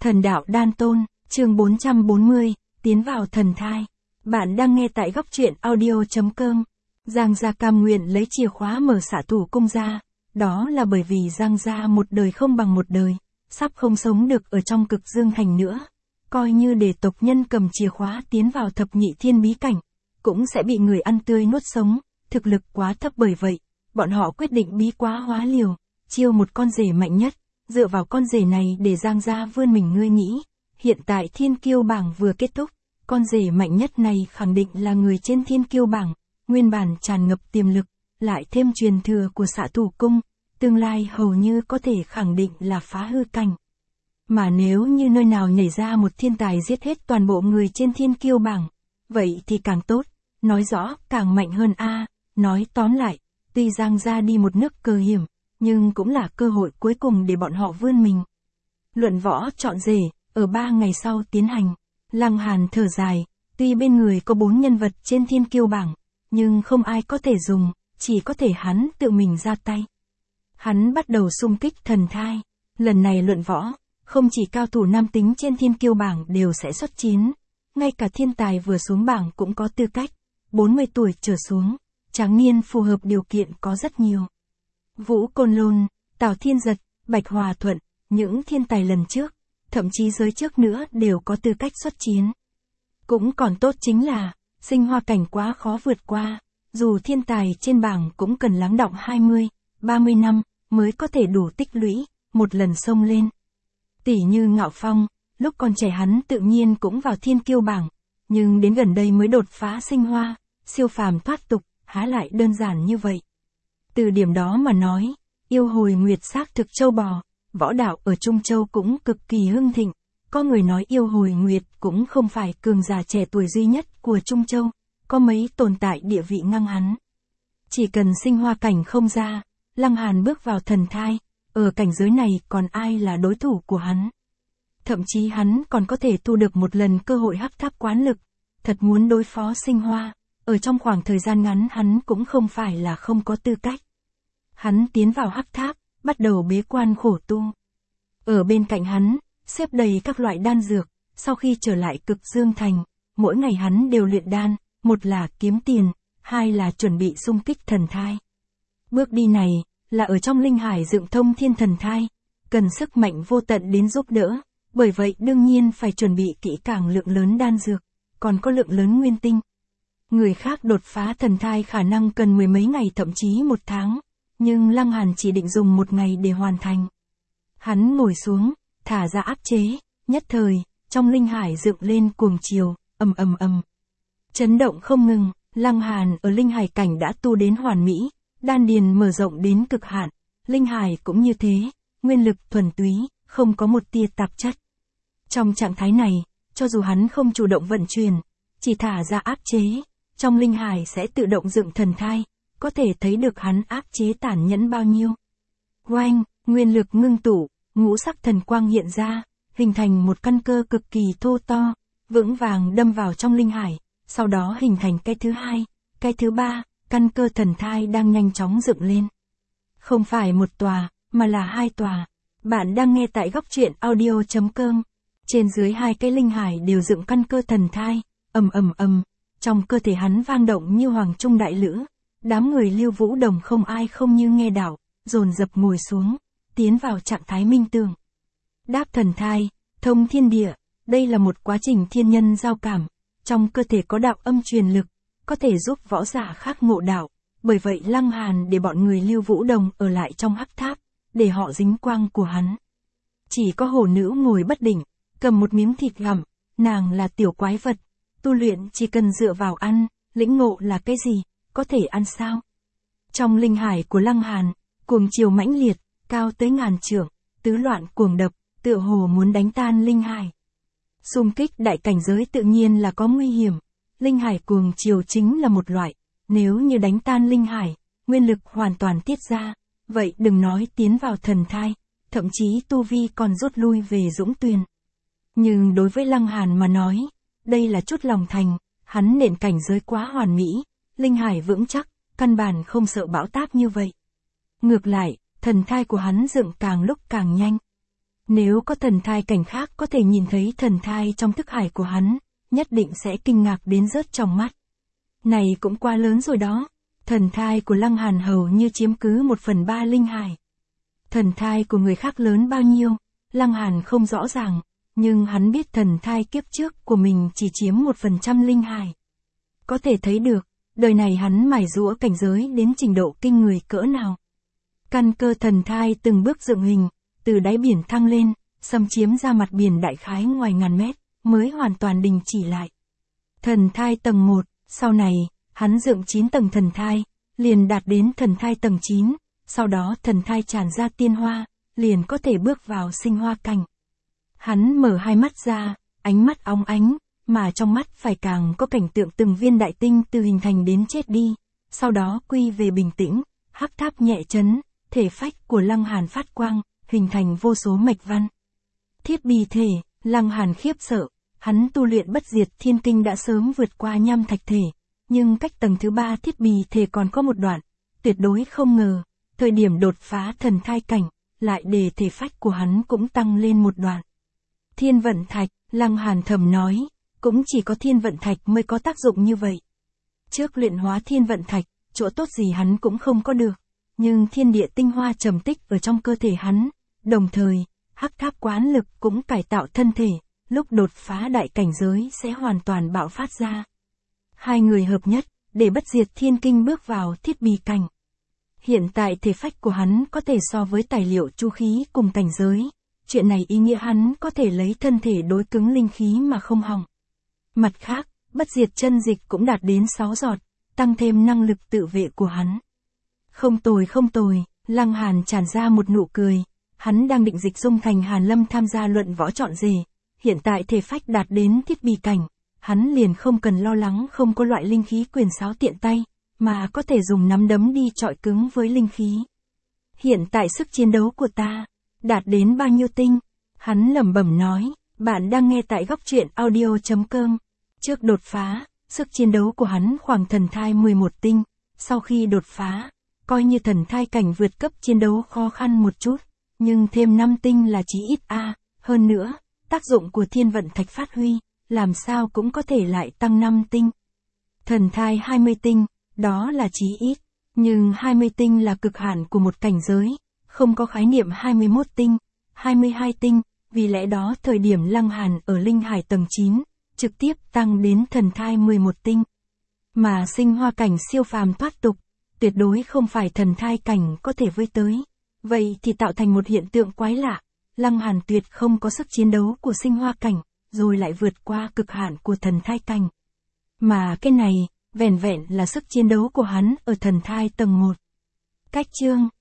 Thần đạo đan tôn, chương 440, tiến vào thần thai. Bạn đang nghe tại góc truyện audio.com. Giang Gia cam nguyện lấy chìa khóa mở xạ thủ cung ra, đó là bởi vì Giang Gia một đời không bằng một đời, sắp không sống được ở trong cực dương thành nữa. Coi như để tộc nhân cầm chìa khóa tiến vào thập nhị thiên bí cảnh, cũng sẽ bị người ăn tươi nuốt sống, thực lực quá thấp, bởi vậy, bọn họ quyết định bí quá hóa liều, chiêu một con rể mạnh nhất, dựa vào con rể này để Giang Gia vươn mình. Ngươi nghĩ, hiện tại thiên kiêu bảng vừa kết thúc, con rể mạnh nhất này khẳng định là người trên thiên kiêu bảng, nguyên bản tràn ngập tiềm lực, lại thêm truyền thừa của xạ thủ cung, tương lai hầu như có thể khẳng định là phá hư cảnh. Mà nếu như nơi nào nhảy ra một thiên tài giết hết toàn bộ người trên thiên kiêu bảng, vậy thì càng tốt, nói rõ càng mạnh hơn a. Nói tóm lại, tuy Giang Gia đi một nước cờ hiểm, nhưng cũng là cơ hội cuối cùng để bọn họ vươn mình. Luận võ chọn rể, ở 3 ngày sau tiến hành. Lăng Hàn thở dài, tuy bên người có 4 nhân vật trên thiên kiêu bảng, nhưng không ai có thể dùng, chỉ có thể hắn tự mình ra tay. Hắn bắt đầu xung kích thần thai. Lần này luận võ, không chỉ cao thủ nam tính trên thiên kiêu bảng đều sẽ xuất chiến, ngay cả thiên tài vừa xuống bảng cũng có tư cách. 40 tuổi trở xuống, tráng niên phù hợp điều kiện có rất nhiều. Vũ Côn Lôn, Tào Thiên Giật, Bạch Hòa Thuận, những thiên tài lần trước, thậm chí giới trước nữa đều có tư cách xuất chiến. Cũng còn tốt chính là, sinh hoa cảnh quá khó vượt qua, dù thiên tài trên bảng cũng cần lắng đọng 20, 30 năm, mới có thể đủ tích lũy, một lần xông lên. Tỷ như Ngạo Phong, lúc còn trẻ hắn tự nhiên cũng vào thiên kiêu bảng, nhưng đến gần đây mới đột phá sinh hoa, siêu phàm thoát tục, há lại đơn giản như vậy. Từ điểm đó mà nói, yêu hồi nguyệt xác thực châu bò, võ đạo ở Trung Châu cũng cực kỳ hưng thịnh. Có người nói yêu hồi nguyệt cũng không phải cường giả trẻ tuổi duy nhất của Trung Châu, có mấy tồn tại địa vị ngang hắn. Chỉ cần sinh hoa cảnh không ra, Lăng Hàn bước vào thần thai, ở cảnh giới này còn ai là đối thủ của hắn. Thậm chí hắn còn có thể thu được một lần cơ hội hắc tháp quán lực, thật muốn đối phó sinh hoa, ở trong khoảng thời gian ngắn hắn cũng không phải là không có tư cách. Hắn tiến vào hắc tháp, bắt đầu bế quan khổ tu. Ở bên cạnh hắn, xếp đầy các loại đan dược, sau khi trở lại cực dương thành, mỗi ngày hắn đều luyện đan, một là kiếm tiền, hai là chuẩn bị xung kích thần thai. Bước đi này, là ở trong linh hải dựng thông thiên thần thai, cần sức mạnh vô tận đến giúp đỡ, bởi vậy đương nhiên phải chuẩn bị kỹ càng lượng lớn đan dược, còn có lượng lớn nguyên tinh. Người khác đột phá thần thai khả năng cần 10 mấy ngày thậm chí 1 tháng, nhưng Lăng Hàn chỉ định dùng 1 ngày để hoàn thành. Hắn ngồi xuống, thả ra áp chế, nhất thời, trong linh hải dựng lên cuồng chiều, ầm ầm ầm. Chấn động không ngừng, Lăng Hàn ở linh hải cảnh đã tu đến hoàn mỹ, đan điền mở rộng đến cực hạn, linh hải cũng như thế, nguyên lực thuần túy, không có một tia tạp chất. Trong trạng thái này, cho dù hắn không chủ động vận chuyển, chỉ thả ra áp chế, trong linh hải sẽ tự động dựng thần thai, có thể thấy được hắn áp chế tàn nhẫn bao nhiêu. Oanh, nguyên lực ngưng tụ, ngũ sắc thần quang hiện ra, hình thành một căn cơ cực kỳ thô to, vững vàng đâm vào trong linh hải, sau đó hình thành cái thứ hai, cái thứ ba, căn cơ thần thai đang nhanh chóng dựng lên. Không phải một tòa, mà là 2 tòa. Bạn đang nghe tại góc truyện audio.com. Trên dưới 2 cái linh hải đều dựng căn cơ thần thai, ầm ầm ầm, trong cơ thể hắn vang động như hoàng trung đại lữ. Đám người Lưu Vũ Đồng không ai không như nghe đạo, dồn dập ngồi xuống, tiến vào trạng thái minh tường. Đáp thần thai, thông thiên địa, đây là một quá trình thiên nhân giao cảm, trong cơ thể có đạo âm truyền lực, có thể giúp võ giả khác ngộ đạo, bởi vậy Lăng Hàn để bọn người Lưu Vũ Đồng ở lại trong hắc tháp, để họ dính quang của hắn. Chỉ có hổ nữ ngồi bất định, cầm một miếng thịt gặm, nàng là tiểu quái vật, tu luyện chỉ cần dựa vào ăn, lĩnh ngộ là cái gì, có thể ăn sao? Trong linh hải của Lăng Hàn, cuồng chiều mãnh liệt, cao tới ngàn trượng, tứ loạn cuồng đập, tựa hồ muốn đánh tan linh hải. Xung kích đại cảnh giới tự nhiên là có nguy hiểm, linh hải cuồng chiều chính là một loại, nếu như đánh tan linh hải, nguyên lực hoàn toàn tiết ra, vậy đừng nói tiến vào thần thai, thậm chí tu vi còn rút lui về Dũng Tuyền. Nhưng đối với Lăng Hàn mà nói, đây là chút lòng thành, hắn nền cảnh giới quá hoàn mỹ, linh hải vững chắc, căn bản không sợ bão táp như vậy. Ngược lại, thần thai của hắn dựng càng lúc càng nhanh. Nếu có thần thai cảnh khác có thể nhìn thấy thần thai trong thức hải của hắn, nhất định sẽ kinh ngạc đến rớt trong mắt. Này cũng quá lớn rồi đó, thần thai của Lăng Hàn hầu như chiếm cứ 1/3 linh hải. Thần thai của người khác lớn bao nhiêu, Lăng Hàn không rõ ràng, nhưng hắn biết thần thai kiếp trước của mình chỉ chiếm 1% linh hải. Có thể thấy được, đời này hắn mài giũa cảnh giới đến trình độ kinh người cỡ nào. Căn cơ thần thai từng bước dựng hình, từ đáy biển thăng lên, xâm chiếm ra mặt biển đại khái ngoài ngàn mét, mới hoàn toàn đình chỉ lại. Thần thai tầng 1, sau này, hắn dựng 9 tầng thần thai, liền đạt đến thần thai tầng 9, sau đó thần thai tràn ra tiên hoa, liền có thể bước vào sinh hoa cảnh. Hắn mở hai mắt ra, ánh mắt óng ánh, mà trong mắt phải càng có cảnh tượng từng viên đại tinh từ hình thành đến chết đi, sau đó quy về bình tĩnh, hắc tháp nhẹ chấn, thể phách của Lăng Hàn phát quang, hình thành vô số mạch văn. Thiết bì thể, Lăng Hàn khiếp sợ, hắn tu luyện bất diệt thiên kinh đã sớm vượt qua nham thạch thể, nhưng cách tầng thứ 3 thiết bì thể còn có một đoạn, tuyệt đối không ngờ, thời điểm đột phá thần thai cảnh, lại để thể phách của hắn cũng tăng lên một đoạn. Thiên vận thạch, Lăng Hàn thầm nói, cũng chỉ có thiên vận thạch mới có tác dụng như vậy. Trước luyện hóa thiên vận thạch, chỗ tốt gì hắn cũng không có được, nhưng thiên địa tinh hoa trầm tích ở trong cơ thể hắn, đồng thời, hắc tháp quán lực cũng cải tạo thân thể, lúc đột phá đại cảnh giới sẽ hoàn toàn bạo phát ra. Hai người hợp nhất, để bất diệt thiên kinh bước vào thiết bì cảnh. Hiện tại thể phách của hắn có thể so với tài liệu chu khí cùng cảnh giới, chuyện này ý nghĩa hắn có thể lấy thân thể đối cứng linh khí mà không hỏng. Mặt khác, bất diệt chân dịch cũng đạt đến 6 giọt, tăng thêm năng lực tự vệ của hắn. Không tồi, Lăng Hàn tràn ra một nụ cười, hắn đang định dịch dung thành Hàn Lâm tham gia luận võ chọn rể, hiện tại thể phách đạt đến thiết bì cảnh, hắn liền không cần lo lắng không có loại linh khí quyền sáo tiện tay, mà có thể dùng nắm đấm đi chọi cứng với linh khí. Hiện tại sức chiến đấu của ta, đạt đến bao nhiêu tinh? Hắn lẩm bẩm nói, bạn đang nghe tại góc truyện audio.com. Trước đột phá, sức chiến đấu của hắn khoảng thần thai 11 tinh, sau khi đột phá, coi như thần thai cảnh vượt cấp chiến đấu khó khăn một chút, nhưng thêm 5 tinh là chí ít a, hơn nữa, tác dụng của thiên vận thạch phát huy, làm sao cũng có thể lại tăng 5 tinh. Thần thai 20 tinh, đó là chí ít, nhưng 20 tinh là cực hạn của một cảnh giới, không có khái niệm 21 tinh, 22 tinh, vì lẽ đó thời điểm Lăng Hàn ở linh hải tầng 9, trực tiếp tăng đến thần thai 11 tinh. Mà sinh hoa cảnh siêu phàm thoát tục, tuyệt đối không phải thần thai cảnh có thể với tới. Vậy thì tạo thành một hiện tượng quái lạ, Lăng Hàn tuyệt không có sức chiến đấu của sinh hoa cảnh, rồi lại vượt qua cực hạn của thần thai cảnh. Mà cái này, vẻn vẹn là sức chiến đấu của hắn ở thần thai tầng 1. Cách chương